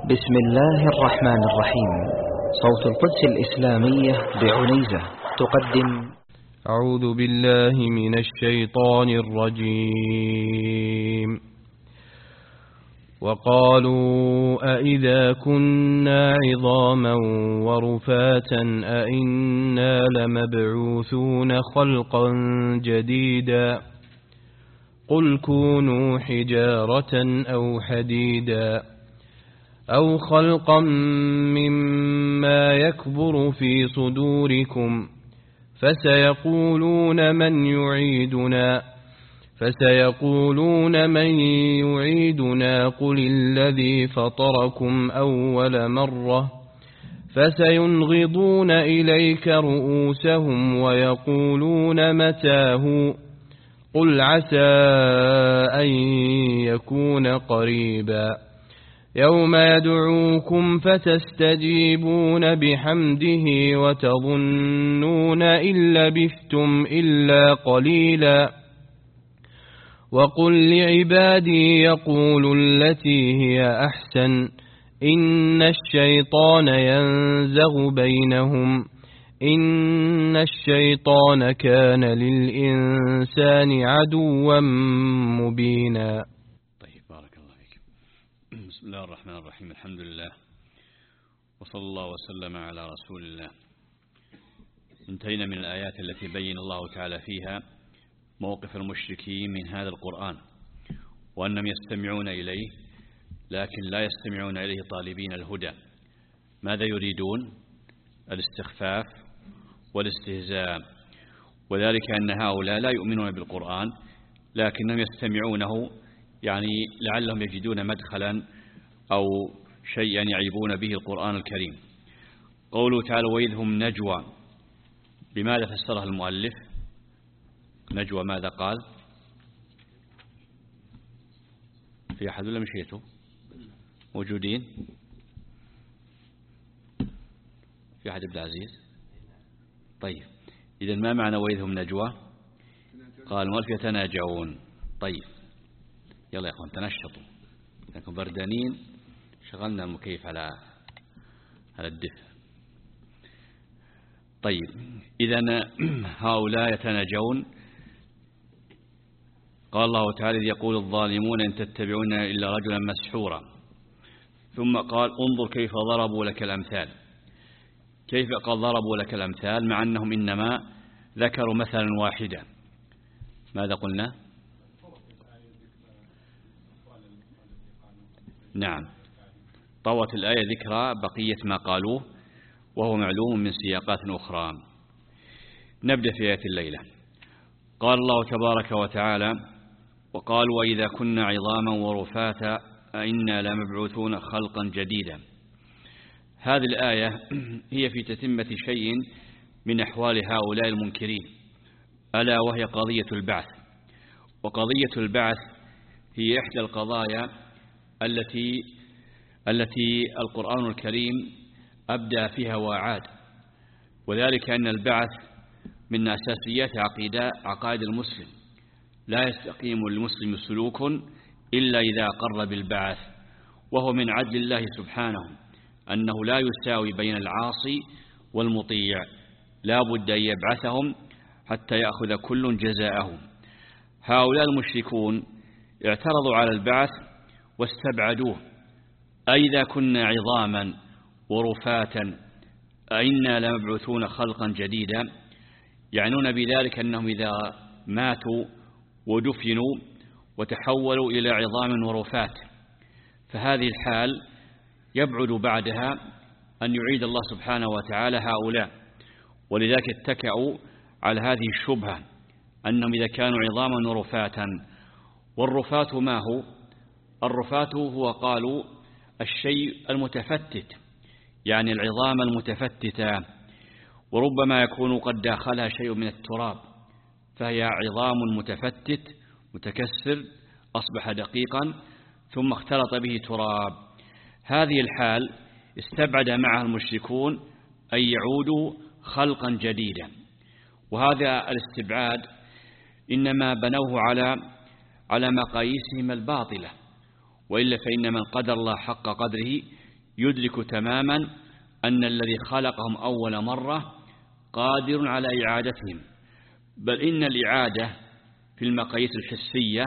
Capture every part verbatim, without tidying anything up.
بسم الله الرحمن الرحيم. صوت القدس الإسلامية بعنيزة تقدم. أعوذ بالله من الشيطان الرجيم. وقالوا أإذا كنا عظاما ورفاتا أإنا لمبعوثون خلقا جديدا قل كونوا حجارة أو حديدا أو خلقا مما يكبر في صدوركم فسيقولون من يعيدنا فسيقولون من يعيدنا قل الذي فطركم أول مرة فسينغضون إليك رؤوسهم ويقولون متاه قل عسى أن يكون قريبا يوم يدعوكم فتستجيبون بحمده وتظنون إن لبثتم إلا قليلا وقل لعبادي يقولوا التي هي أحسن إن الشيطان ينزغ بينهم إن الشيطان كان للإنسان عدوا مبينا. طيب، بارك الله فيك. بسم الله الرحمن الرحيم. الحمد لله وصلى الله وسلم على رسول الله. انتهينا من الآيات التي بين الله تعالى فيها موقف المشركين من هذا القرآن، وأنهم يستمعون إليه لكن لا يستمعون إليه طالبين الهدى. ماذا يريدون؟ الاستخفاف والاستهزاء، وذلك أن هؤلاء لا يؤمنون بالقرآن لكنهم يستمعونه يعني لعلهم يجدون مدخلا أو شيئا يعيبون به القرآن الكريم. قوله تعالى وإذ هم نجوى، بماذا فسرها المؤلف؟ نجوى ماذا قال؟ في أحد ولا مشيته؟ موجودين؟ في أحد عبد العزيز؟ طيب، إذن ما معنى وإذ هم نجوى؟ قال المؤلف يتناجون. طيب يلا يا أخوان تنشطوا، لكن بردانين، شغلنا المكيف على على الدفء. طيب، إذن هؤلاء يتناجون. قال الله تعالى يقول الظالمون إن تتبعون إلا رجلا مسحورا، ثم قال انظر كيف ضربوا لك الأمثال. كيف قال ضربوا لك الأمثال مع أنهم إنما ذكروا مثلا واحدا؟ ماذا قلنا؟ نعم، طوت الآية ذكرى بقية ما قالوه وهو معلوم من سياقات أخرى. نبدأ في آية الليلة. قال الله تبارك وتعالى وقالوا وإذا كنا عظاما ورفاتا أئنا لمبعوثون خلقا جديدا. هذه الآية هي في تتمة شيء من أحوال هؤلاء المنكرين، ألا وهي قضية البعث. وقضية البعث هي إحدى القضايا التي التي القرآن الكريم أبدأ فيها وأعاد، وذلك أن البعث من أساسيات عقيدة عقائد المسلم. لا يستقيم للمسلم سلوك إلا إذا أقر بالبعث، وهو من عدل الله سبحانه أنه لا يساوي بين العاصي والمطيع، لا بد أن يبعثهم حتى يأخذ كل جزاءهم. هؤلاء المشركون اعترضوا على البعث واستبعدوه. أئذا كنا عظاما ورفاتا أئنا لمبعوثون خلقا جديدا، يعنون بذلك أنهم إذا ماتوا ودفنوا وتحولوا إلى عظام ورفات، فهذه الحال يبعد بعدها أن يعيد الله سبحانه وتعالى هؤلاء، ولذلك اتكأوا على هذه الشبهة أنهم إذا كانوا عظاما ورفاتا. والرفات ما هو؟ الرفات هو قالوا الشيء المتفتت، يعني العظام المتفتتة، وربما يكون قد داخلها شيء من التراب، فهي عظام متفتت متكسر أصبح دقيقا ثم اختلط به تراب. هذه الحال استبعد معها المشركون أن يعودوا خلقا جديدا، وهذا الاستبعاد إنما بنوه على على مقاييسهم الباطلة، وإلا فإن من قدر الله حق قدره يدرك تماما أن الذي خلقهم أول مرة قادر على إعادتهم، بل إن الإعادة في المقاييس الحسية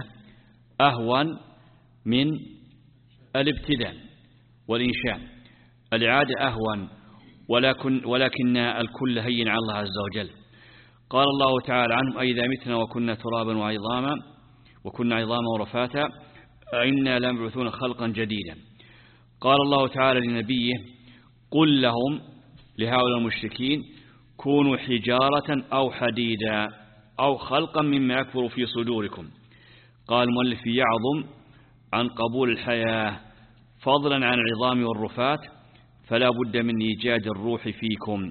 أهون من الابتداء والإنشاء. الإعادة أهون، ولكن, ولكن الكل هين على الله عز وجل. قال الله تعالى عنهم: أئذا متنا وكنا ترابا وعظاما وكنا عظاما ورفاتا أئنا لمبعوثون خلقا جديدا. قال الله تعالى لنبيه: قل لهم، لهؤلاء المشركين: كونوا حجارة أو حديدا أو خلقا مما يكبر في صدوركم. قال المؤلف: يعظم عن قبول الحياة فضلا عن العظام والرفات، فلا بد من إيجاد الروح فيكم.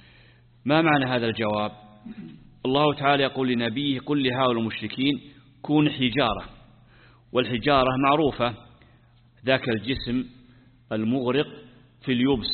ما معنى هذا الجواب؟ الله تعالى يقول لنبيه: قل لهؤلاء المشركين كون حجارة، والحجارة معروفة، ذاك الجسم المغرق في اليبس،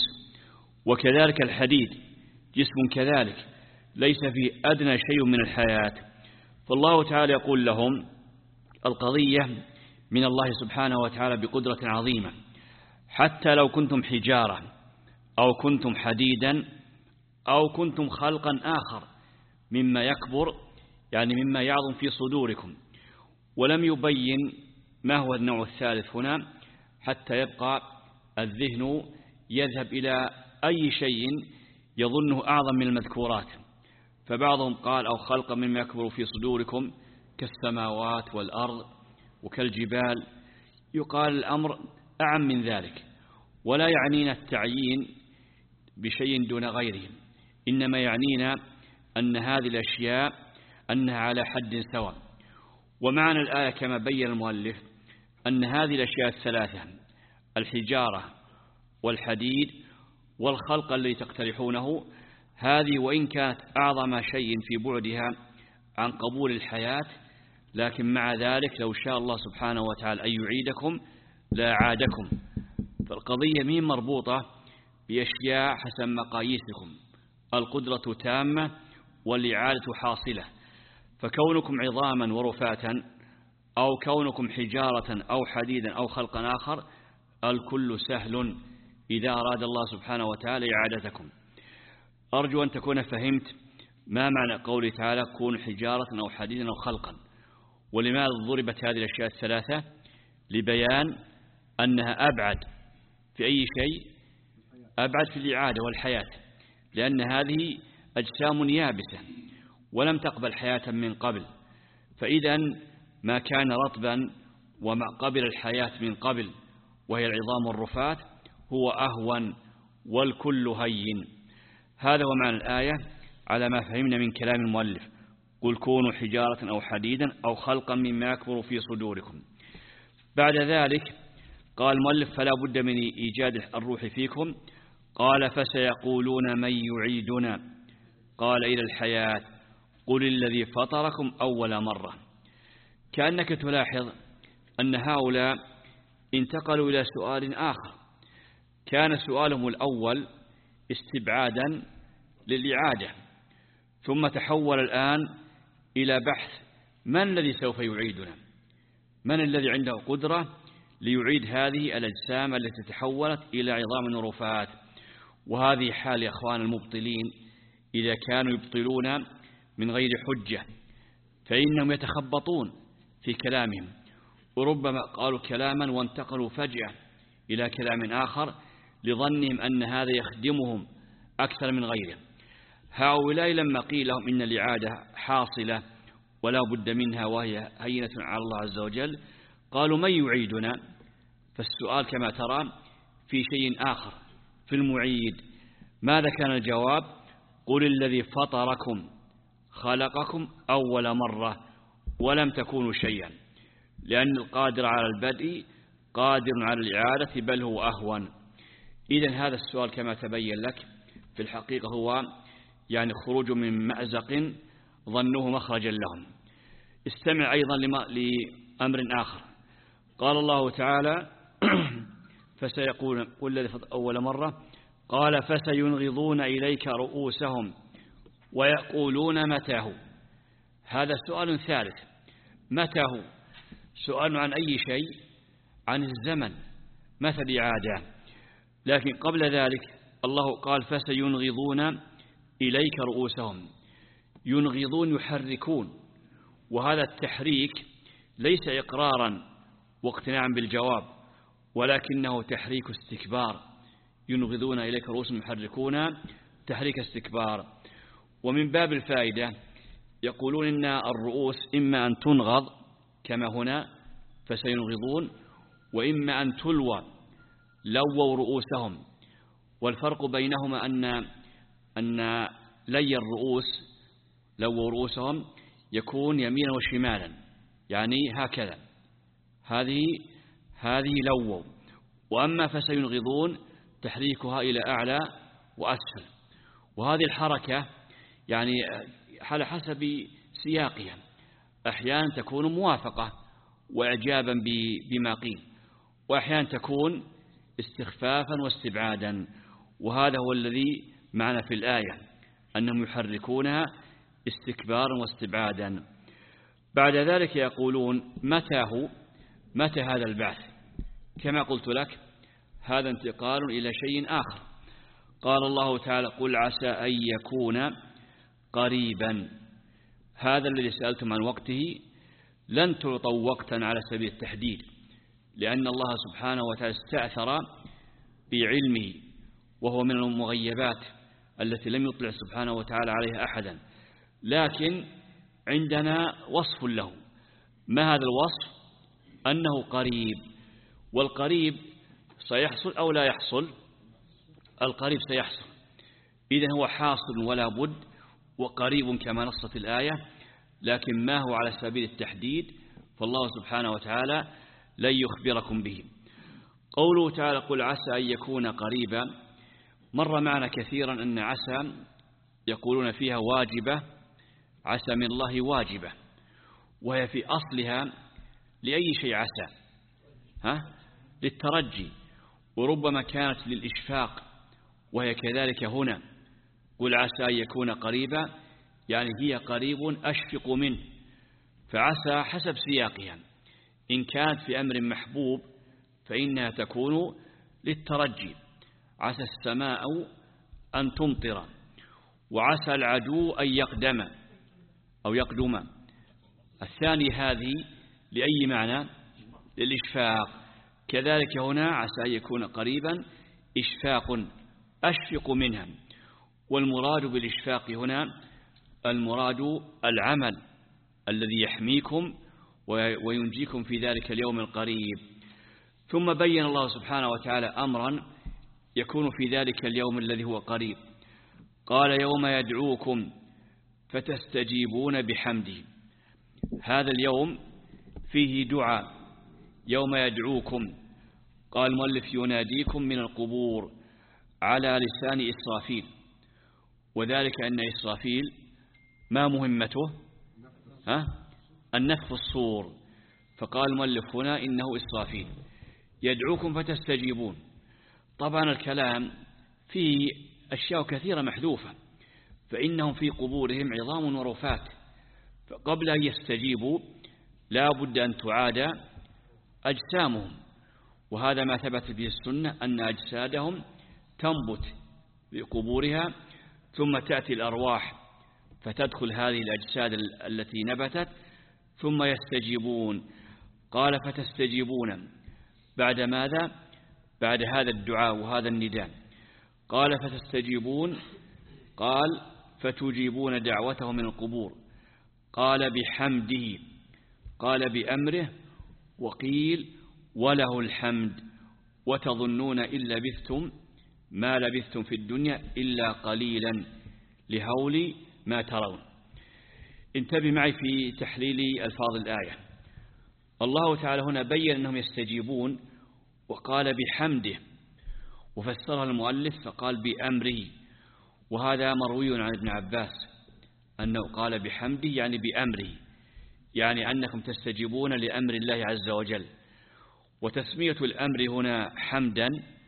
وكذلك الحديد جسم كذلك ليس فيه أدنى شيء من الحياة. فالله تعالى يقول لهم القضية من الله سبحانه وتعالى بقدرة عظيمة، حتى لو كنتم حجارة أو كنتم حديدا أو كنتم خلقا آخر مما يكبر، يعني مما يعظم في صدوركم. ولم يبين ما هو النوع الثالث هنا حتى يبقى الذهن يذهب إلى أي شيء يظنه أعظم من المذكورات. فبعضهم قال: أو خلقا مما يكبر في صدوركم كالسماوات والأرض وكالجبال. يقال الأمر أعم من ذلك، ولا يعنينا التعيين بشيء دون غيره، إنما يعنينا أن هذه الأشياء أنها على حد سواء. ومعنى الآية كما بين المؤلف أن هذه الأشياء الثلاثة، الحجارة والحديد والخلق الذي تقترحونه، هذه وإن كانت أعظم شيء في بعدها عن قبول الحياة، لكن مع ذلك لو شاء الله سبحانه وتعالى أن يعيدكم لا عادكم. فالقضية مين مربوطة بأشياء حسب مقاييسكم، القدرة تامة والإعادة حاصلة. فكونكم عظاما ورفاتا أو كونكم حجارة أو حديدا أو خلقا آخر، الكل سهل إذا أراد الله سبحانه وتعالى إعادتكم. أرجو أن تكون فهمت ما معنى قوله تعالى: كونوا حجارة أو حديدا أو خلقا. ولماذا ضربت هذه الأشياء الثلاثة؟ لبيان أنها أبعد في أي شيء، أبعد في الإعادة والحياة، لأن هذه أجسام يابسة ولم تقبل حياة من قبل. فإذا ما كان رطبا وما قبل الحياة من قبل وهي العظام والرفات هو أهون، والكل هين. هذا هو معنى الآية على ما فهمنا من كلام المؤلف: قل كونوا حجارة أو حديدا أو خلقا مما يكبر في صدوركم. بعد ذلك قال المؤلف: فلا بد من إيجاد الروح فيكم. قال: فسيقولون من يعيدنا. قال: إلى الحياة. قل الذي فطركم أول مرة. كأنك تلاحظ أن هؤلاء انتقلوا إلى سؤال آخر. كان سؤالهم الأول استبعادا للإعادة، ثم تحول الآن إلى بحث: من الذي سوف يعيدنا؟ من الذي عنده قدرة ليعيد هذه الأجسام التي تحولت إلى عظام ورفات؟ وهذه حال إخوان المبطلين إذا كانوا يبطلون من غير حجة، فإنهم يتخبطون في كلامهم، وربما قالوا كلاما وانتقلوا فجأة إلى كلام آخر لظنهم أن هذا يخدمهم أكثر من غيره. هؤلاء لما قيل لهم إن الإعادة حاصلة ولا بد منها وهي هينة على الله عز وجل، قالوا: من يعيدنا؟ فالسؤال كما ترى في شيء آخر، في المعيد. ماذا كان الجواب؟ قل الذي فطركم خلقكم أول مرة ولم تكونوا شيئا، لأن القادر على البدء قادر على الإعادة، بل هو أهون. إذن هذا السؤال كما تبين لك في الحقيقة هو يعني خروج من مأزق ظنوه مخرجا لهم. استمع أيضا لأمر آخر. قال الله تعالى: فسيقول قل الذي فطر أول مرة. قال: فسينغضون إليك رؤوسهم ويقولون متى هو. هذا سؤال ثالث. متى هو؟ سؤال عن أي شيء؟ عن الزمن. متى الإعادة؟ لكن قبل ذلك الله قال فسينغضون إليك رؤوسهم. ينغضون يحركون، وهذا التحريك ليس إقرارا واقتناعا بالجواب، ولكنه تحريك استكبار. ينغضون إليك رؤوسهم يحركون تحريك استكبار. ومن باب الفائدة يقولون إن الرؤوس إما أن تنغض كما هنا فسينغضون، وإما أن تلوى لووا رؤوسهم. والفرق بينهما أن أن لي الرؤوس لووا رؤوسهم يكون يمينا وشمالا، يعني هكذا، هذه هذه لووا. وأما فسينغضون تحريكها إلى أعلى وأسفل. وهذه الحركة يعني على حسب سياقها، أحيانا تكون موافقة وإعجابا بما قيل، وأحيانا تكون استخفافا واستبعادا. وهذا هو الذي معنا في الآية، أنهم يحركونها استكبارا واستبعادا. بعد ذلك يقولون متى هو متى هذا البعث؟ كما قلت لك هذا انتقال إلى شيء آخر. قال الله تعالى قل عسى أن يكون قريبا. هذا الذي سألتم عن وقته لن تعطوا وقتا على سبيل التحديد، لأن الله سبحانه وتعالى استأثر بعلمه، وهو من المغيبات التي لم يطلع سبحانه وتعالى عليها أحدا. لكن عندنا وصف له. ما هذا الوصف؟ أنه قريب. والقريب سيحصل أو لا يحصل؟ القريب سيحصل، إذن هو حاصل ولا بد، وقريب كما نصت الآية. لكن ما هو على سبيل التحديد فالله سبحانه وتعالى لن يخبركم به. قوله تعالى قل عسى أن يكون قريبا، مر معنا كثيرا أن عسى يقولون فيها واجبة، عسى من الله واجبة، وهي في أصلها لأي شيء عسى، ها؟ للترجي، وربما كانت للإشفاق، وهي كذلك هنا. قل عسى أن يكون قريبا يعني هي قريب أشفق منه. فعسى حسب سياقها، إن كانت في أمر محبوب فإنها تكون للترجي، عسى السماء أن تمطر، وعسى العدو أن يقدم أو يقدم. الثاني هذه لأي معنى؟ للإشفاق. كذلك هنا عسى أن يكون قريبا إشفاق أشفق منها. والمراد بالإشفاق هنا المراد العمل الذي يحميكم وينجيكم في ذلك اليوم القريب. ثم بين الله سبحانه وتعالى أمرا يكون في ذلك اليوم الذي هو قريب. قال يوم يدعوكم فتستجيبون بحمده. هذا اليوم فيه دعاء، يوم يدعوكم. قال المؤلف يناديكم من القبور على لسان إسرافيل، وذلك أن إسرافيل ما مهمته؟ ها؟ النفخ الصور. فقال المؤلف هنا إنه إسرافيل يدعوكم فتستجيبون. طبعا الكلام فيه أشياء كثيرة محذوفة، فإنهم في قبورهم عظام ورفات، فقبل أن يستجيبوا لا بد أن تعاد أجسامهم. وهذا ما ثبت به السنة أن أجسادهم تنبت بقبورها، ثم تأتي الأرواح فتدخل هذه الأجساد التي نبتت ثم يستجيبون. قال فتستجيبون بعد ماذا؟ بعد هذا الدعاء وهذا النداء. قال فتستجيبون، قال فتجيبون دعوته من القبور. قال بحمده، قال بأمره، وقيل وله الحمد. وتظنون إن لبثتم ما لبثتم في الدنيا إلا قليلا لهول ما ترون. انتبه معي في تحليل ألفاظ الآية. الله تعالى هنا بين أنهم يستجيبون وقال بحمده، وفسرها المؤلف فقال بأمره. وهذا مروي عن ابن عباس أنه قال بحمده يعني بأمره، يعني أنكم تستجيبون لأمر الله عز وجل. وتسمية الأمر هنا حمدا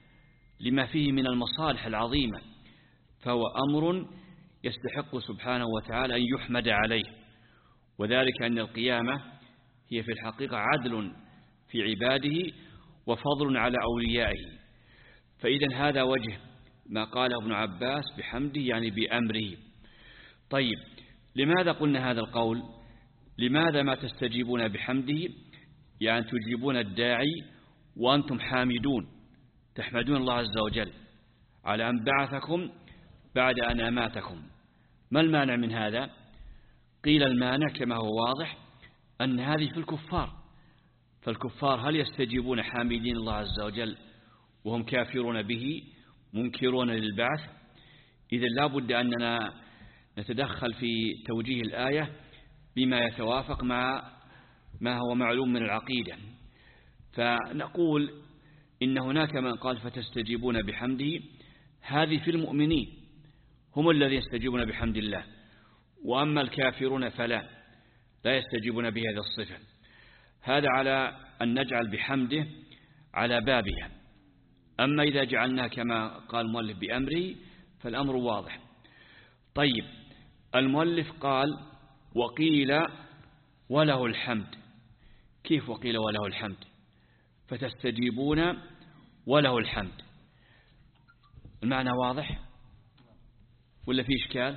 لما فيه من المصالح العظيمة، فهو أمر يستحق سبحانه وتعالى أن يحمد عليه. وذلك أن القيامة هي في الحقيقة عدل في عباده وفضل على أوليائه. فإذا هذا وجه ما قاله ابن عباس بحمده يعني بأمره. طيب لماذا قلنا هذا القول؟ لماذا ما تستجيبون بحمده يعني تجيبون الداعي وأنتم حامدون تحمدون الله عز وجل على أن بعثكم بعد أن أماتكم؟ ما المانع من هذا؟ قيل المانع كما هو واضح أن هذه في الكفار، فالكفار هل يستجيبون حامدين الله عز وجل وهم كافرون به منكرون للبعث؟ إذن لا بد أننا نتدخل في توجيه الآية بما يتوافق مع ما هو معلوم من العقيدة. فنقول إن هناك من قال فتستجيبون بحمده، هذه في المؤمنين هم الذين يستجيبون بحمد الله، وأما الكافرون فلا لا يستجيبون بهذه الصفة. هذا على أن نجعل بحمده على بابها. أما إذا جعلناه كما قال المؤلف بأمره فالأمر واضح. طيب المؤلف قال وقيل وله الحمد. كيف وقيل وله الحمد؟ فتستجيبون وله الحمد، المعنى واضح ولا في إشكال؟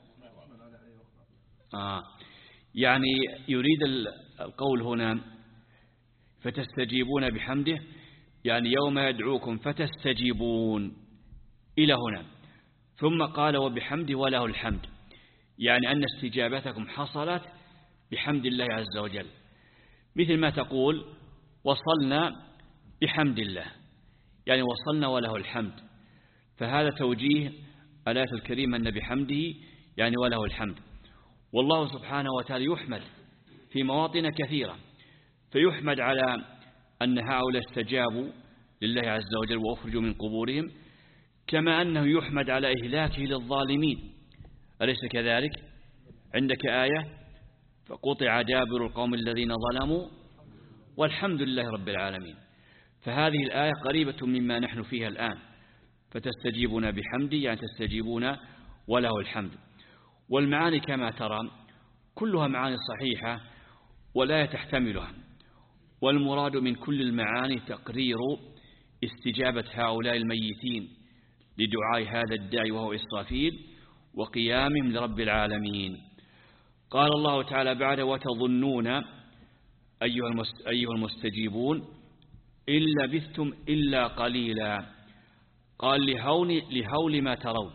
آه يعني يريد القول هنا فتستجيبون بحمده يعني يوم يدعوكم فتستجيبون إلى هنا، ثم قال وبحمده وله الحمد، يعني أن استجابتكم حصلت بحمد الله عز وجل، مثل ما تقول وصلنا بحمد الله يعني وصلنا وله الحمد. فهذا توجيه الآية الكريمة أن بحمده يعني وله الحمد. والله سبحانه وتعالى يحمد في مواطن كثيرة، فيحمد على أن هؤلاء استجابوا لله عز وجل وأخرجوا من قبورهم، كما أنه يحمد على إهلاكه للظالمين، أليس كذلك؟ عندك آية فقطع دابر القوم الذين ظلموا والحمد لله رب العالمين. فهذه الآية قريبة مما نحن فيها الآن، فتستجيبون بحمده يعني تستجيبون وله الحمد. والمعاني كما ترى كلها معاني صحيحة ولا تحتملها، والمراد من كل المعاني تقرير استجابة هؤلاء الميتين لدعاء هذا الداعي وهو إسرافيل وقيامهم لرب العالمين. قال الله تعالى بعد وتظنون أيها المستجيبون إن لبثتم إلا قليلا، قال لهون لهول ما ترون،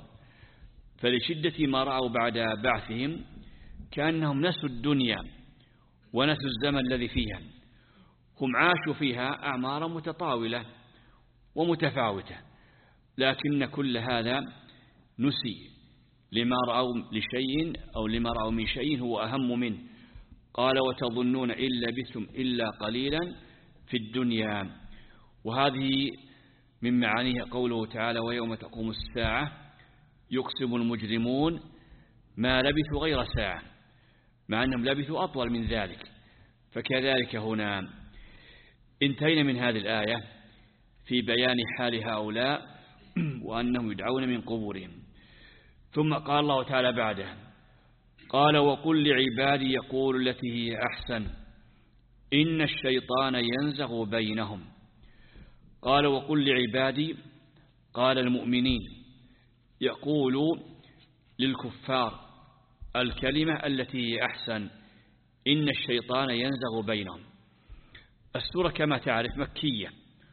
فلشدة ما رأوا بعد بعثهم كأنهم نسوا الدنيا ونسوا الزمن الذي فيها. هم عاشوا فيها أعمارا متطاولة ومتفاوتة، لكن كل هذا نسي لما رأوا لشيء أو لما رأوا من شيء هو أهم منه. قال وتظنون إن لبثتم إلا قليلا في الدنيا. وهذه من معانيها قوله تعالى ويوم تقوم الساعة يقسم المجرمون ما لبثوا غير ساعة، مع أنهم لبثوا أطول من ذلك. فكذلك هنا انتهينا من هذه الآية في بيان حال هؤلاء وأنهم يدعون من قبورهم. ثم قال الله تعالى بعده قال وقل لعبادي يقول التي هي أحسن إن الشيطان ينزغ بينهم. قال وقل لعبادي، قال المؤمنين، يقول للكفار الكلمة التي هي أحسن إن الشيطان ينزغ بينهم. السورة كما تعرف مكية،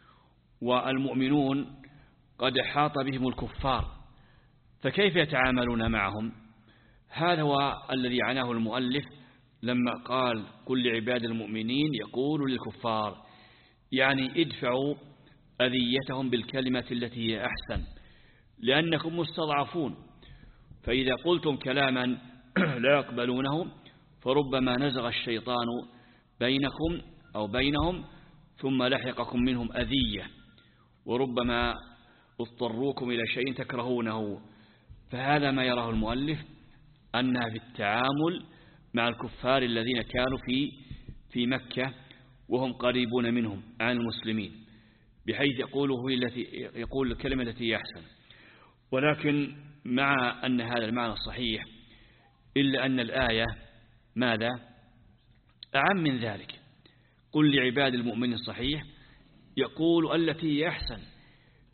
والمؤمنون قد حاط بهم الكفار، فكيف يتعاملون معهم؟ هذا هو الذي عناه المؤلف لما قال قل لعباد المؤمنين يقول للكفار، يعني ادفعوا أذيتهم بالكلمة التي هي أحسن لأنكم مستضعفون، فإذا قلتم كلاما لا يقبلونه فربما نزغ الشيطان بينكم أو بينهم ثم لحقكم منهم أذية، وربما اضطروكم إلى شيء تكرهونه. فهذا ما يراه المؤلف أنها في التعامل مع الكفار الذين كانوا في في مكة وهم قريبون منهم عن المسلمين، بحيث يقوله التي يقول الكلمة التي يحسن. ولكن مع أن هذا المعنى صحيح إلا أن الآية ماذا أعم من ذلك. قل لعباد المؤمنين صحيح يقول التي هي أحسن،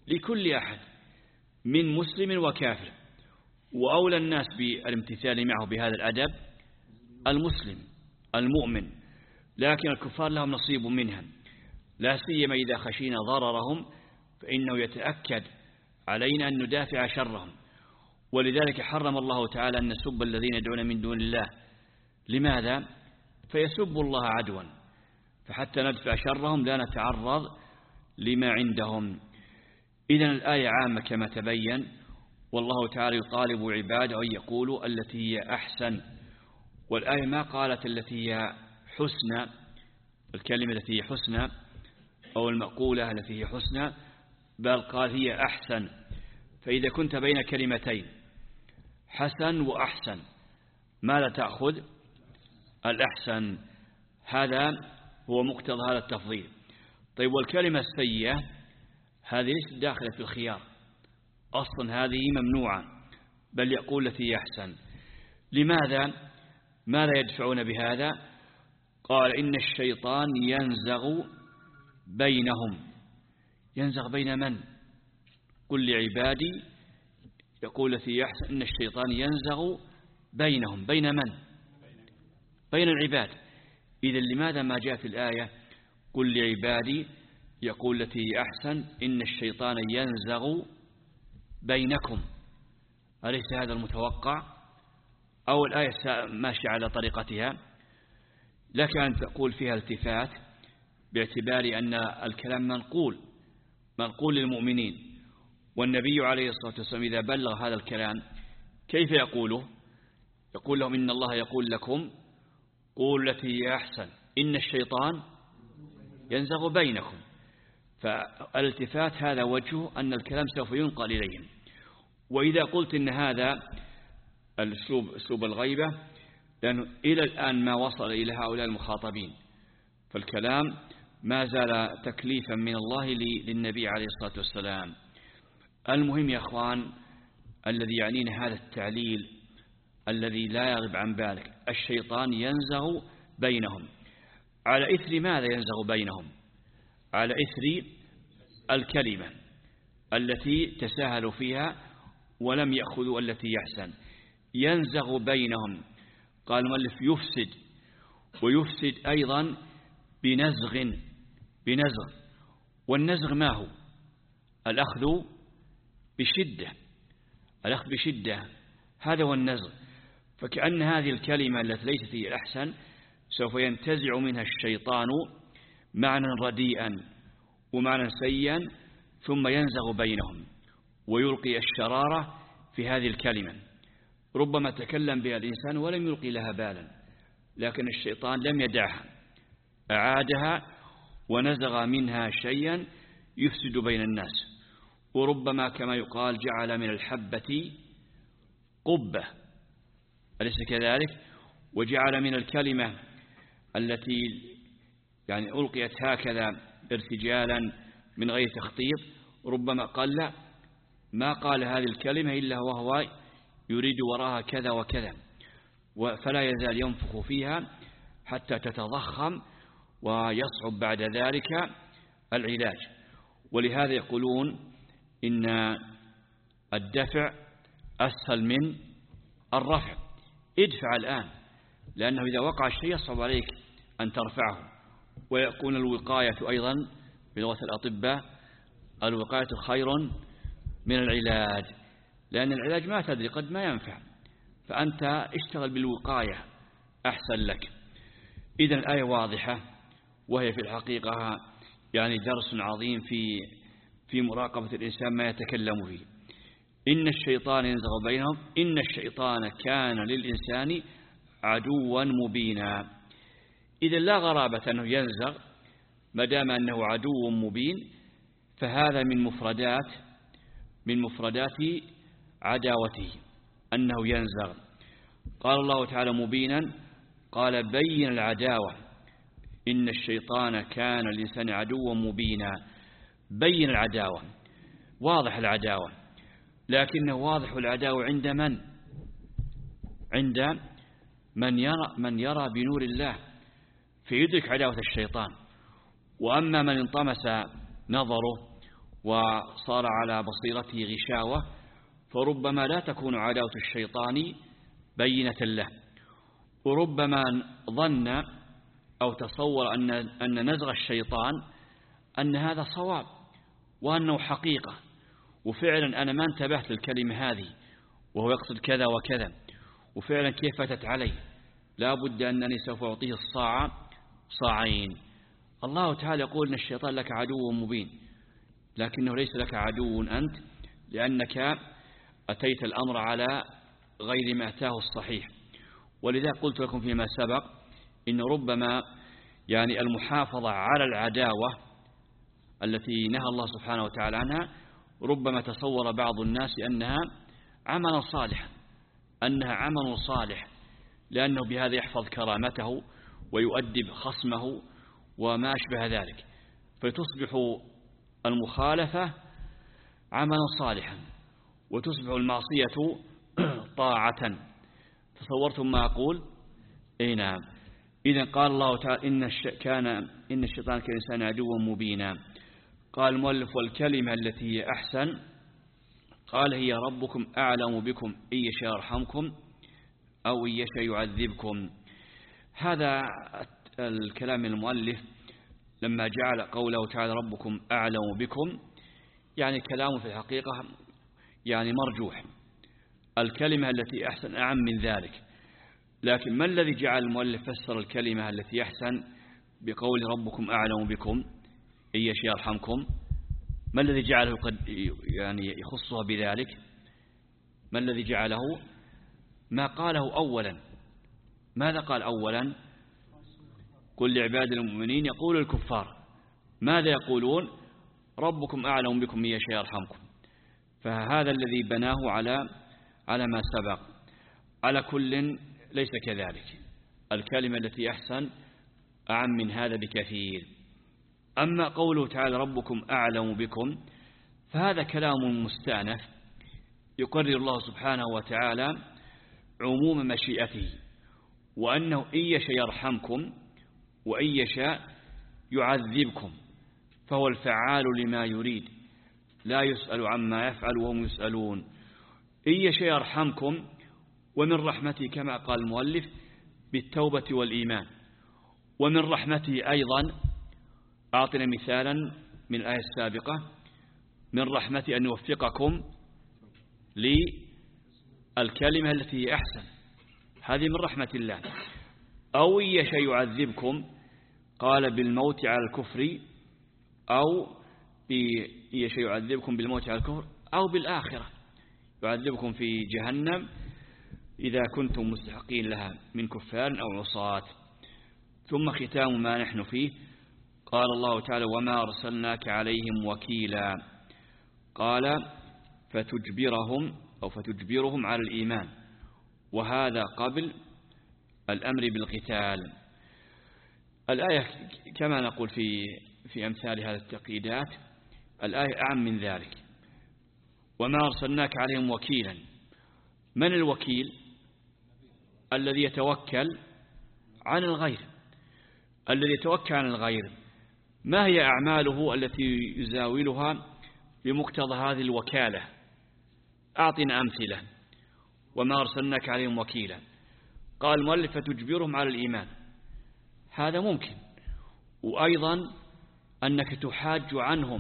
لكل أحد من مسلم وكافر، وأولى الناس بالامتثال معه بهذا الأدب المسلم المؤمن، لكن الكفار لهم نصيب منها، لا سيما إذا خشينا ضررهم فإنه يتأكد علينا أن ندافع شرهم. ولذلك حرم الله تعالى أن نسب الذين يدعون من دون الله. لماذا؟ فيسب الله عدوا، فحتى ندفع شرهم لا نتعرض لما عندهم. إذن الآية عامة كما تبين، والله تعالى يطالب عباده أن يقولوا التي هي أحسن، والآية ما قالت التي هي حسنى، الكلمة التي هي حسنى أو المقولة التي هي حسنى، بل قال هي أحسن. فإذا كنت بين كلمتين حسن وأحسن ماذا تأخذ؟ الأحسن، هذا هو مقتضى هذا التفضيل. طيب والكلمة السيئة هذه ليست داخلة في الخيار أصلا، هذه ممنوعة، بل يقول التي هي أحسن. لماذا؟ ماذا يدفعون بهذا؟ قال إن الشيطان ينزغ بينهم. ينزغ بين من؟ قل لعبادي يقول التي هي أحسن إن الشيطان ينزغ بينهم. بين من؟ بين العباد. إذن لماذا ما جاء في الآية قل لعبادي يقول التي هي أحسن إن الشيطان ينزغ بينكم؟ أليس هذا المتوقع؟ أو الآية ماشية على طريقتها، لك أن تقول فيها التفات باعتبار أن الكلام منقول منقول للمؤمنين، والنبي عليه الصلاة والسلام إذا بلغ هذا الكلام كيف يقوله؟ يقول لهم إن الله يقول لكم قول التي هي أحسن إن الشيطان ينزغ بينكم. فالالتفات هذا وجهه أن الكلام سوف ينقل إليهم. وإذا قلت إن هذا الأسلوب أسلوب الغيبة، لأنه إلى الآن ما وصل إلى هؤلاء المخاطبين، فالكلام ما زال تكليفا من الله للنبي عليه الصلاة والسلام. المهم يا أخوان الذي يعنينا هذا التعليل الذي لا يغب عن بالك، الشيطان ينزغ بينهم. على إثر ماذا ينزغ بينهم؟ على إثر الكلمة التي تساهلوا فيها ولم يأخذوا التي يحسن. ينزغ بينهم، قال المؤلف يفسد، ويفسد أيضا بنزغ بنزغ والنزغ ما هو؟ الأخذ بشدة، الأخذ بشدة هذا هو النزغ. فكأن هذه الكلمة التي ليست هي الأحسن سوف ينتزع منها الشيطان معنى رديئا ومعنى سيئا، ثم ينزغ بينهم ويلقي الشرارة في هذه الكلمة. ربما تكلم بها الإنسان ولم يلقي لها بالا، لكن الشيطان لم يدعها، أعادها ونزغ منها شيئا يفسد بين الناس. وربما كما يقال جعل من الحبة قبة، أليس كذلك؟ وجعل من الكلمة التي يعني ألقيت هكذا ارتجالا من غير تخطيط، ربما قال لا، ما قال هذه الكلمة إلا وهو يريد وراها كذا وكذا، فلا يزال ينفخ فيها حتى تتضخم ويصعب بعد ذلك العلاج. ولهذا يقولون إن الدفع أسهل من الرفع. ادفع الآن، لأنه إذا وقع الشيء يصعب عليك أن ترفعه. ويكون الوقاية أيضا بلغة الأطباء الوقاية خير من العلاج، لأن العلاج ما تدري قد ما ينفع، فأنت اشتغل بالوقاية أحسن لك. إذن الآية واضحة، وهي في الحقيقة يعني درس عظيم في في مراقبة الإنسان ما يتكلم فيه. إن الشيطان ينزغ بينهم إن الشيطان كان للإنسان عدوا مبينا. إذا لا غرابة أنه ينزغ ما دام أنه عدو مبين، فهذا من مفردات من مفردات عداوته أنه ينزغ. قال الله تعالى مبينا، قال بين العداوة إن الشيطان كان للإنسان عدوا مبينا. بين العداوة، واضح العداوة، لكنه واضح العداوة عند من؟ عند من يرى, من يرى بنور الله فيدرك عداوة الشيطان. وأما من انطمس نظره وصار على بصيرته غشاوة، فربما لا تكون عداوة الشيطان بينة له، وربما ظن أو تصور أن أن نزغ الشيطان أن هذا صواب وأنه حقيقة، وفعلا أنا ما انتبهت للكلمة هذه وهو يقصد كذا وكذا، وفعلا كيف فتت علي، لا بد أنني سوف أعطيه الصاع صاعين. الله تعالى يقول أن الشيطان لك عدو مبين، لكنه ليس لك عدو أنت، لأنك أتيت الأمر على غير ما أتاه الصحيح. ولذا قلت لكم فيما سبق إن ربما يعني المحافظة على العداوة التي نهى الله سبحانه وتعالى عنها، ربما تصور بعض الناس أنها عمل صالح أنها عمل صالح لأنه بهذا يحفظ كرامته ويؤدب خصمه وما أشبه ذلك، فتصبح المخالفة عملا صالحا وتصبح المعصية طاعة. تصورتم ما أقول؟ إيه نعم. إذن قال الله تعالى إن, الش... كان إن الشيطان كإنسان عدوا مبينا. قال المؤلف والكلمة التي هي أحسن، قال هي ربكم أعلم بكم إن يشاء يرحمكم أو إن يشاء يعذبكم. هذا الكلام من المؤلف لما جعل قوله تعالى ربكم أعلم بكم، يعني كلامه في الحقيقة يعني مرجوح، الكلمة التي أحسن أعم من ذلك. لكن ما الذي جعل المؤلف فسر الكلمة التي أحسن بقول ربكم أعلم بكم إن يشاء يرحمكم؟ ما الذي جعله قد يعني يخصها بذلك؟ ما الذي جعله؟ ما قاله أولا. ماذا قال أولا؟ قل لعباد المؤمنين يقول الكفار ماذا يقولون؟ ربكم أعلم بكم إن يشاء يرحمكم. فهذا الذي بناه على على ما سبق. على كل ليس كذلك، الكلمة التي أحسن أعم من هذا بكثير. أما قوله تعالى ربكم أعلم بكم فهذا كلام مستأنف يقرر الله سبحانه وتعالى عموم مشيئته، وأنه إن يشاء يرحمكم وإن يشاء يعذبكم، فهو الفعال لما يريد لا يسأل عما يفعل وهم يسألون. إن يشاء يرحمكم، ومن رحمته كما قال المؤلف بالتوبة والإيمان، ومن رحمته أيضا أعطنا مثالا من الآية السابقة، من رحمته أن يوفقكم للكلمة التي هي أحسن، هذه من رحمة الله. أو إن يشاء يعذبكم، قال بالموت على الكفر، أو إن يشاء يعذبكم بالموت على الكفر أو بالآخرة يعذبكم في جهنم إذا كنتم مستحقين لها من كفار أو عصاة. ثم ختام ما نحن فيه، قال الله تعالى وما أرسلناك عليهم وكيلا، قال فتجبرهم أو فتجبرهم على الإيمان، وهذا قبل الأمر بالقتال. الآية كما نقول في في أمثال هذه التقييدات، الآية أعم من ذلك. وما أرسلناك عليهم وكيلا، من الوكيل؟ الذي يتوكل عن الغير. الذي يتوكل عن الغير ما هي أعماله التي يزاولها بمقتضى هذه الوكالة؟ أعطنا أمثلة. وما أرسلناك عليهم وكيلا، قال المؤلف فتجبرهم على الإيمان، هذا ممكن، وأيضا أنك تحاج عنهم،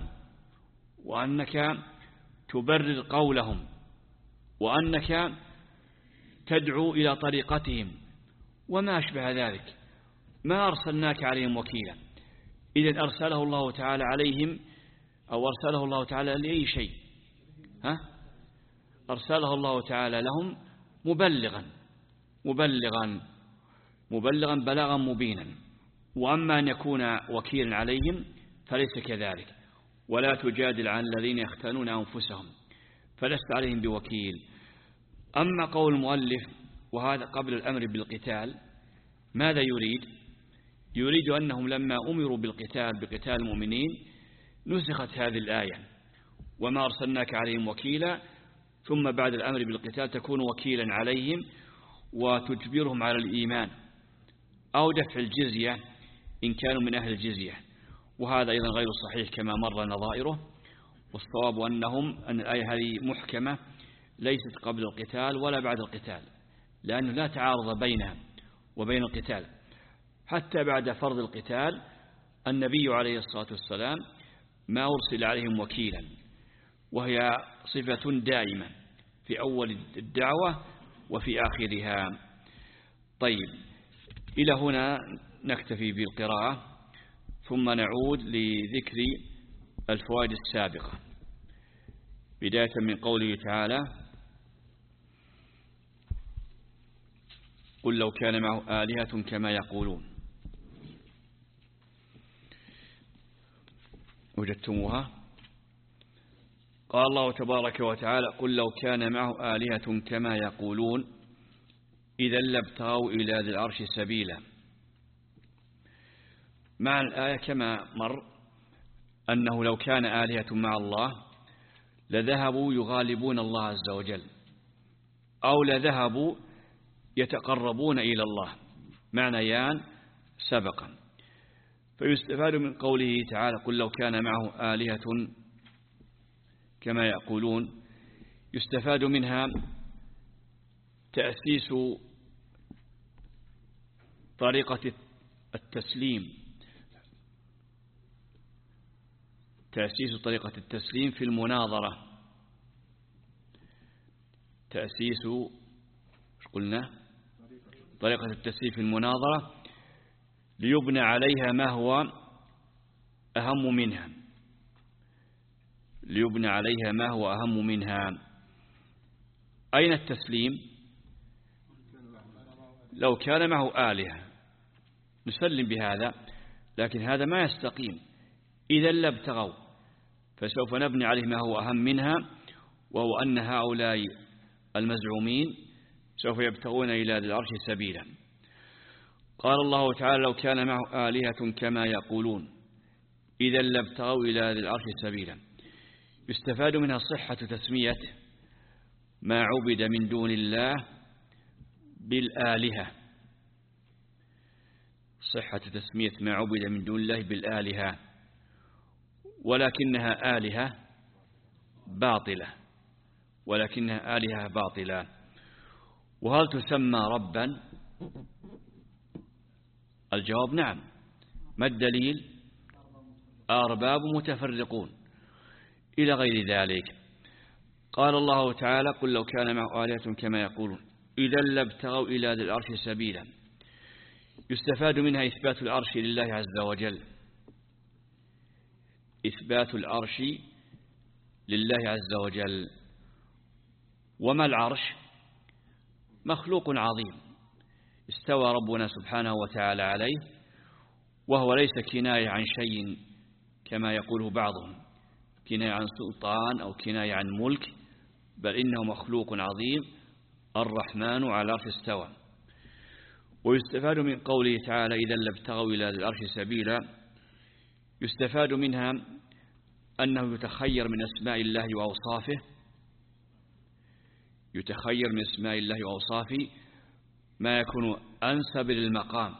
وأنك تبرر قولهم، وأنك تدعو إلى طريقتهم وما أشبه ذلك. ما أرسلناك عليهم وكيلا، إذن أرسله الله تعالى عليهم أو أرسله الله تعالى لأي شيء؟ ها؟ أرسله الله تعالى لهم مبلغا مبلغا مبلغا بلاغا مبينا. وأما أن يكون وكيلا عليهم فليس كذلك. ولا تجادل عن الذين يختانون أنفسهم فلست عليهم بوكيل. أما قول المؤلف وهذا قبل الأمر بالقتال، ماذا يريد؟ يريد أنهم لما أمروا بالقتال بقتال المؤمنين نسخت هذه الآية وما أرسلناك عليهم وكيلا، ثم بعد الأمر بالقتال تكون وكيلا عليهم وتجبرهم على الإيمان أو دفع الجزية إن كانوا من أهل الجزية، وهذا أيضا غير صحيح كما مر نظائره. والصواب أنهم أن الآية هذه محكمة ليست قبل القتال ولا بعد القتال، لأنه لا تعارض بينها وبين القتال. حتى بعد فرض القتال النبي عليه الصلاة والسلام ما أرسل عليهم وكيلا، وهي صفة دائمة في أول الدعوة وفي آخرها. طيب، إلى هنا نكتفي بالقراءة، ثم نعود لذكر الفوائد السابقة، بداية من قوله تعالى: قل لو كان معه آلهة كما يقولون. وجدتموها؟ قال الله تبارك وتعالى: قل لو كان معه آلهة كما يقولون إذا لابتغوا إلى ذي العرش سبيلا. معنى الآية كما مر أنه لو كان آلهة مع الله لذهبوا يغالبون الله عز وجل، أو لذهبوا يتقربون إلى الله، معنيان سبقا. فيستفاد من قوله تعالى: قل لو كان معه آلهة كما يقولون، يستفاد منها تأسيس طريقة التسليم تأسيس طريقة التسليم في المناظرة. تأسيس قلنا طريقة التسليم في المناظرة ليبنى عليها ما هو أهم منها ليبنى عليها ما هو أهم منها. أين التسليم؟ لو كان معه آلهة نسلم بهذا، لكن هذا ما يستقيم. إذا لابتغوا، فسوف نبني عليه ما هو أهم منها، وهو أن هؤلاء المزعومين سوف يبتغون إلى ذي العرش سبيلا. قال الله تعالى: لو كان معه آلهة كما يقولون إذا لابتغوا إلى ذي العرش سبيلا. يستفاد منها صحة تسمية ما عبد من دون الله بالآلهة، صحة تسمية ما عبد من دون الله بالآلهة، ولكنها آلهة باطلة ولكنها آلهة باطلة. وهل تسمى ربا؟ الجواب نعم. ما الدليل؟ أرباب متفرقون إلى غير ذلك. قال الله تعالى: قل لو كان معه آلهة كما يقولون إذا لابتغوا إلى ذي العرش سبيلا. يستفاد منها إثبات العرش لله عز وجل، إثبات العرش لله عز وجل. وما العرش؟ مخلوق عظيم استوى ربنا سبحانه وتعالى عليه، وهو ليس كناية عن شيء كما يقوله بعضهم، كناية عن سلطان أو كناية عن ملك، بل إنه مخلوق عظيم. الرحمن على العرش استوى. ويستفاد من قوله تعالى: إذا لابتغوا إلى ذي العرش سبيلا. يستفاد منها أنه يتخير من أسماء الله وأوصافه يتخير من أسماء الله وأوصافه ما يكون أنسب للمقام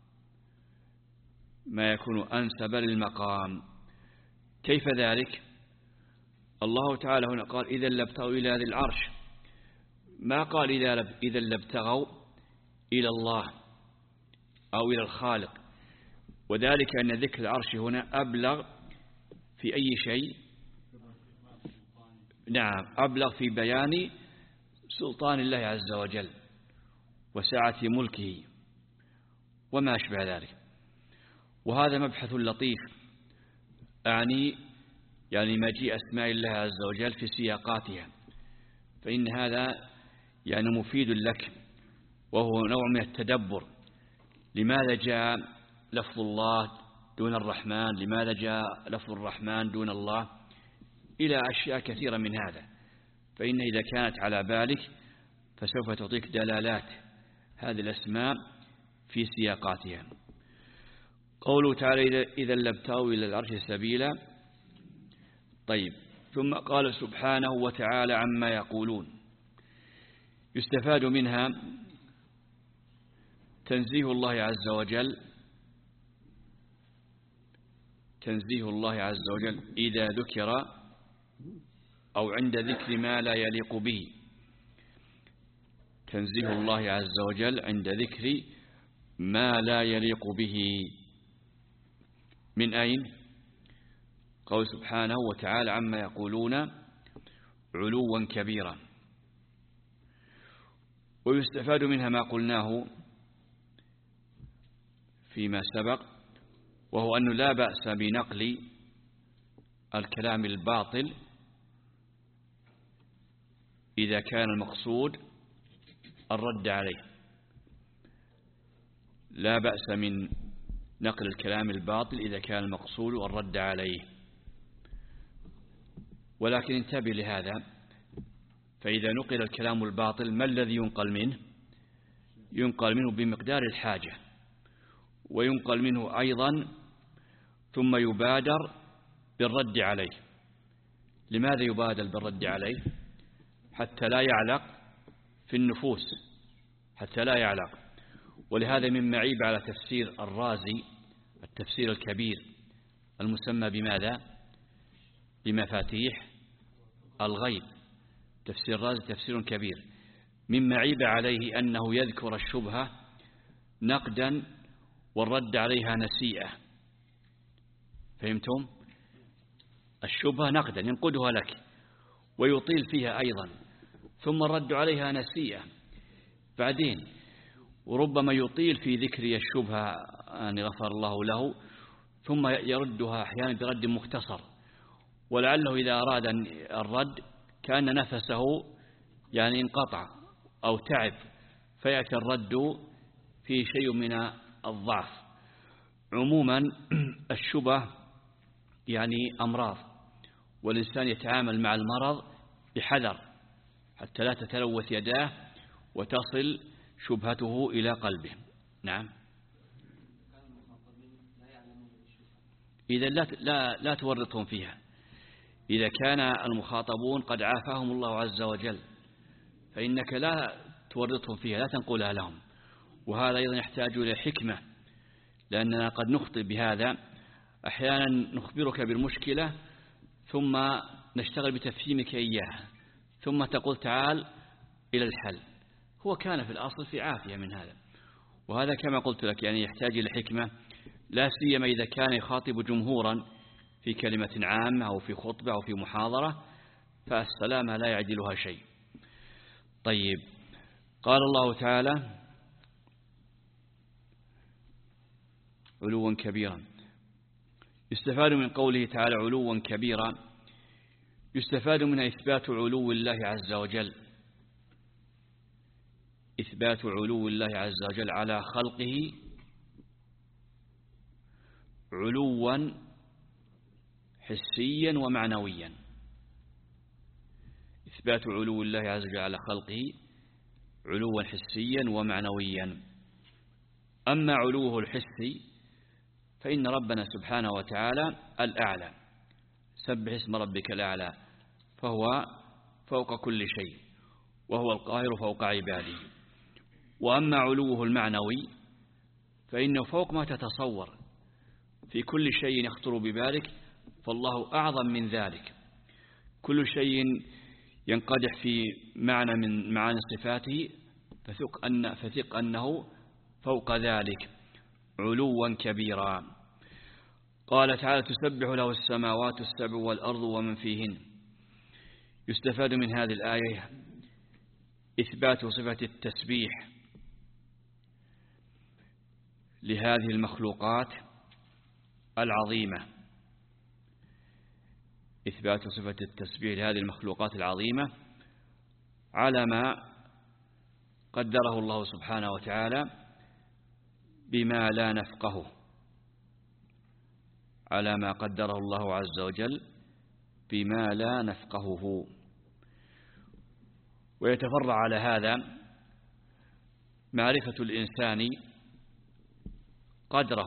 ما يكون أنسب للمقام. كيف ذلك؟ الله تعالى هنا قال: إذا لابتغوا إلى ذي العرش، ما قال إذا لابتغوا إلى الله أو إلى الخالق، وذلك أن ذكر العرش هنا أبلغ في أي شيء؟ نعم، أبلغ في بيان سلطان الله عز وجل وسعة ملكه وما أشبه ذلك. وهذا مبحث لطيف، أعني يعني مجيء أسماء الله عز وجل في سياقاتها، فإن هذا يعني مفيد لك، وهو نوع من التدبر. لماذا جاء لفظ الله دون الرحمن؟ لماذا جاء لفظ الرحمن دون الله؟ إلى أشياء كثيرة من هذا، فإن إذا كانت على بالك فسوف تعطيك دلالات هذه الأسماء في سياقاتها. قوله تعالى: إذا لابتغوا إلى العرش سبيلا. طيب، ثم قال سبحانه وتعالى عما يقولون. يستفاد منها تنزيه الله عز وجل تنزيه الله عز وجل إذا ذكر أو عند ذكر ما لا يليق به. تنزيه الله عز وجل عند ذكر ما لا يليق به. من أين؟ قول سبحانه وتعالى عما يقولون علوا كبيرا. ويستفاد منها ما قلناه فيما سبق، وهو أنه لا بأس بنقل الكلام الباطل إذا كان المقصود الرد عليه. لا بأس من نقل الكلام الباطل إذا كان المقصود الرد عليه، ولكن انتبه لهذا، فإذا نقل الكلام الباطل ما الذي ينقل منه؟ ينقل منه بمقدار الحاجة، وينقل منه أيضا ثم يبادر بالرد عليه. لماذا يبادر بالرد عليه؟ حتى لا يعلق في النفوس، حتى لا يعلق. ولهذا من معيب على تفسير الرازي التفسير الكبير المسمى بماذا؟ بمفاتيح الغيب. تفسير الرازي تفسير كبير. من معيب عليه أنه يذكر الشبهة نقدا والرد عليها نسيئة. فهمتم؟ الشبهة نقدا ينقدها لك ويطيل فيها أيضا، ثم الرد عليها نسيئة بعدين، وربما يطيل في ذكر الشبهة أن غفر الله له، ثم يردها أحيانا برد مختصر، ولعله إذا أراد الرد كان نفسه يعني انقطع أو تعب، فيأتي الرد في شيء من الضعف. عموما الشبه يعني أمراض، والإنسان يتعامل مع المرض بحذر حتى لا تتلوث يداه وتصل شبهته إلى قلبه. نعم. إذا لا لا لا تورطهم فيها. إذا كان المخاطبون قد عافاهم الله عز وجل فإنك لا تورطهم فيها، لا تنقلها لهم. وهذا أيضا يحتاج إلى حكمة، لأننا قد نخطئ بهذا. أحيانا نخبرك بالمشكلة ثم نشتغل بتفهيمك إياها، ثم تقول تعال إلى الحل. هو كان في الأصل في عافية من هذا. وهذا كما قلت لك يعني يحتاج إلى حكمة، لا سيما إذا كان يخاطب جمهورا في كلمة عامة أو في خطبة أو في محاضرة، فالسلامة لا يعدلها شيء. طيب، قال الله تعالى علوا كبيرا. يستفاد من قوله تعالى علوا كبيرا، يستفاد من إثبات علو الله عز وجل، إثبات علو الله عز وجل على خلقه علوا حسيا ومعنويا. إثبات علو الله عز وجل على خلقه علوا حسيا ومعنويا. أما علوه الحسي فإن ربنا سبحانه وتعالى الأعلى، سبح اسم ربك الأعلى، فهو فوق كل شيء وهو القاهر فوق عباده. وأما علوه المعنوي فإنه فوق ما تتصور، في كل شيء يخطر ببالك فالله أعظم من ذلك. كل شيء ينقدح في معنى من معاني صفاته فثق, أن فثق أنه فوق ذلك علوا كبيرا. قال تعالى تسبح له السماوات السبع والأرض ومن فيهن. يستفاد من هذه الآية إثبات صفة التسبيح لهذه المخلوقات العظيمة، إثبات صفة التسبيح لهذه المخلوقات العظيمة على ما قدره الله سبحانه وتعالى بما لا نفقه، على ما قدره الله عز وجل بما لا نفقهه. ويتفرع على هذا معرفة الإنسان قدره،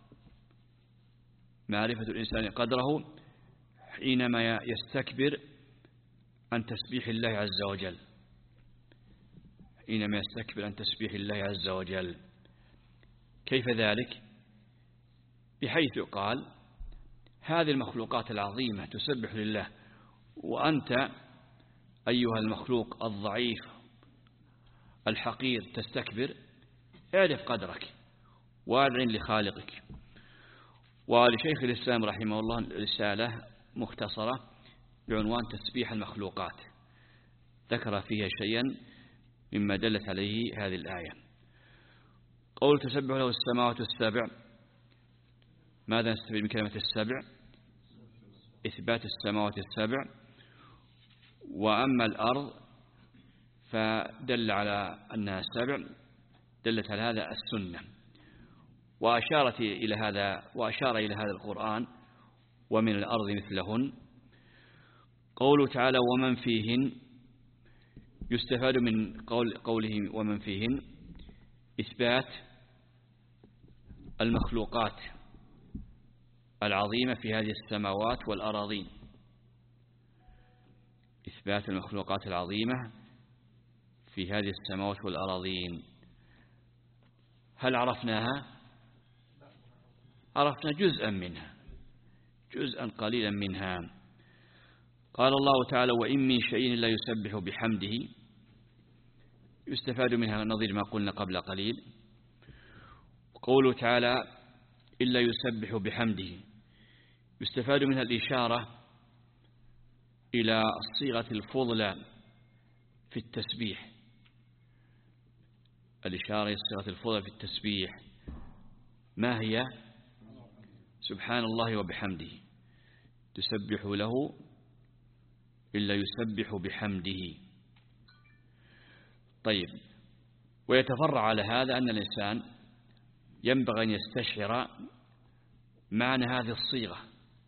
معرفة الإنسان قدره حينما يستكبر عن تسبيح الله عز وجل، حينما يستكبر عن تسبيح الله عز وجل. كيف ذلك؟ بحيث قال هذه المخلوقات العظيمة تسبح لله وأنت أيها المخلوق الضعيف الحقير تستكبر، اعرف قدرك وادعن لخالقك. ولشيخ الإسلام رحمه الله رسالة مختصرة بعنوان تسبيح المخلوقات، ذكر فيها شيئا مما دلت عليه هذه الآية. قول تسبح له السماوات السبع، ماذا نستفيد من كلمة السبع؟ إثبات السماوات السبع. وأما الأرض فدل على أنها السبع، دلت على هذا السنة، وأشارت إلى هذا وأشار إلى هذا القرآن ومن الأرض مثلهن. قوله تعالى ومن فيهن، يستفاد من قول قوله ومن فيهن إثبات المخلوقات العظيمة في هذه السماوات والأراضين، إثبات المخلوقات العظيمة في هذه السماوات والأراضين. هل عرفناها؟ عرفنا جزءا منها، جزءا قليلا منها. قال الله تعالى وإن من شيء لا يسبح بحمده، يستفاد منها نظير ما قلنا قبل قليل. قوله تعالى إلا يسبح بحمده، يستفاد منها الإشارة إلى الصيغة الفضلى في التسبيح، الإشارة إلى الصيغة الفضلى في التسبيح. ما هي؟ سبحان الله وبحمده، تسبح له إلا يسبح بحمده. طيب، ويتفرع على هذا أن الإنسان ينبغي أن يستشعر معنى هذه الصيغة،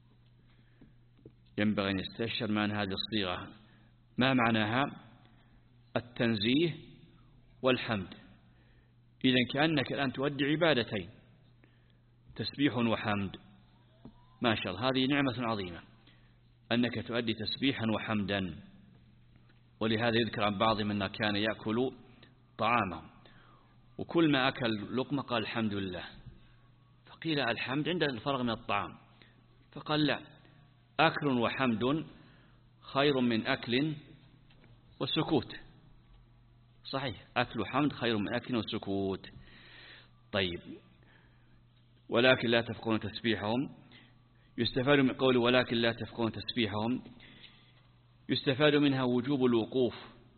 ينبغي أن يستشعر معنى هذه الصيغة. ما معناها؟ التنزيه والحمد. إذن كأنك الآن تؤدي عبادتين، تسبيح وحمد. ما شاء الله، هذه نعمة عظيمة أنك تؤدي تسبيحا وحمدا. ولهذا يذكر عن بعض من كان يأكل طعامه، وكل ما أكل لقمة قال الحمد لله، فقيل الحمد عند الفرغ من الطعام، فقال لا، أكل وحمد خير من أكل وسكوت. صحيح، أكل وحمد خير من أكل وسكوت. طيب، ولكن لا تفقهون تسبيحهم، يستفاد من قوله ولكن لا تفقهون تسبيحهم، يستفاد منها وجوب الوقوف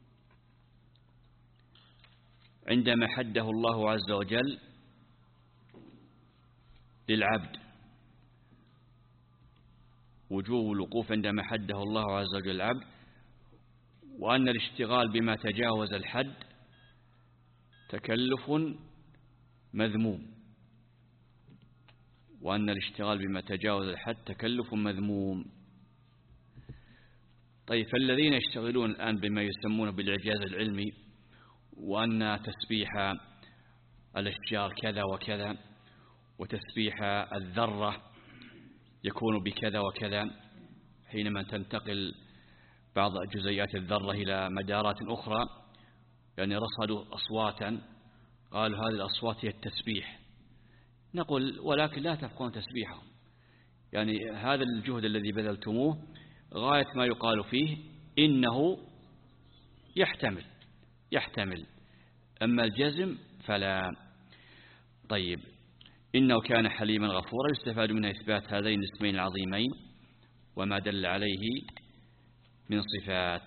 عندما حده الله عز وجل للعبد، وجوب الوقوف عندما حده الله عز وجل للعبد، وأن الاشتغال بما تجاوز الحد تكلف مذموم، وأن الاشتغال بما تجاوز الحد تكلف مذموم. طيب، فالذين يشتغلون الآن بما يسمونه بالإعجاز العلمي، وأن تسبيح الأشجار كذا وكذا، وتسبيح الذرة يكون بكذا وكذا، حينما تنتقل بعض جزيئات الذرة إلى مدارات أخرى، يعني رصدوا أصواتا قالوا هذه الأصوات هي التسبيح. نقول ولكن لا تفقهون تسبيحهم، يعني هذا الجهد الذي بذلتموه غاية ما يقال فيه إنه يحتمل يحتمل أما الجزم فلا. طيب، إنه كان حليما غفورا، يستفاد منها إثبات هذين الاسمين العظيمين وما دل عليه من صفات.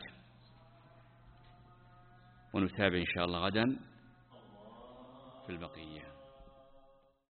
ونتابع إن شاء الله غدا في البقية.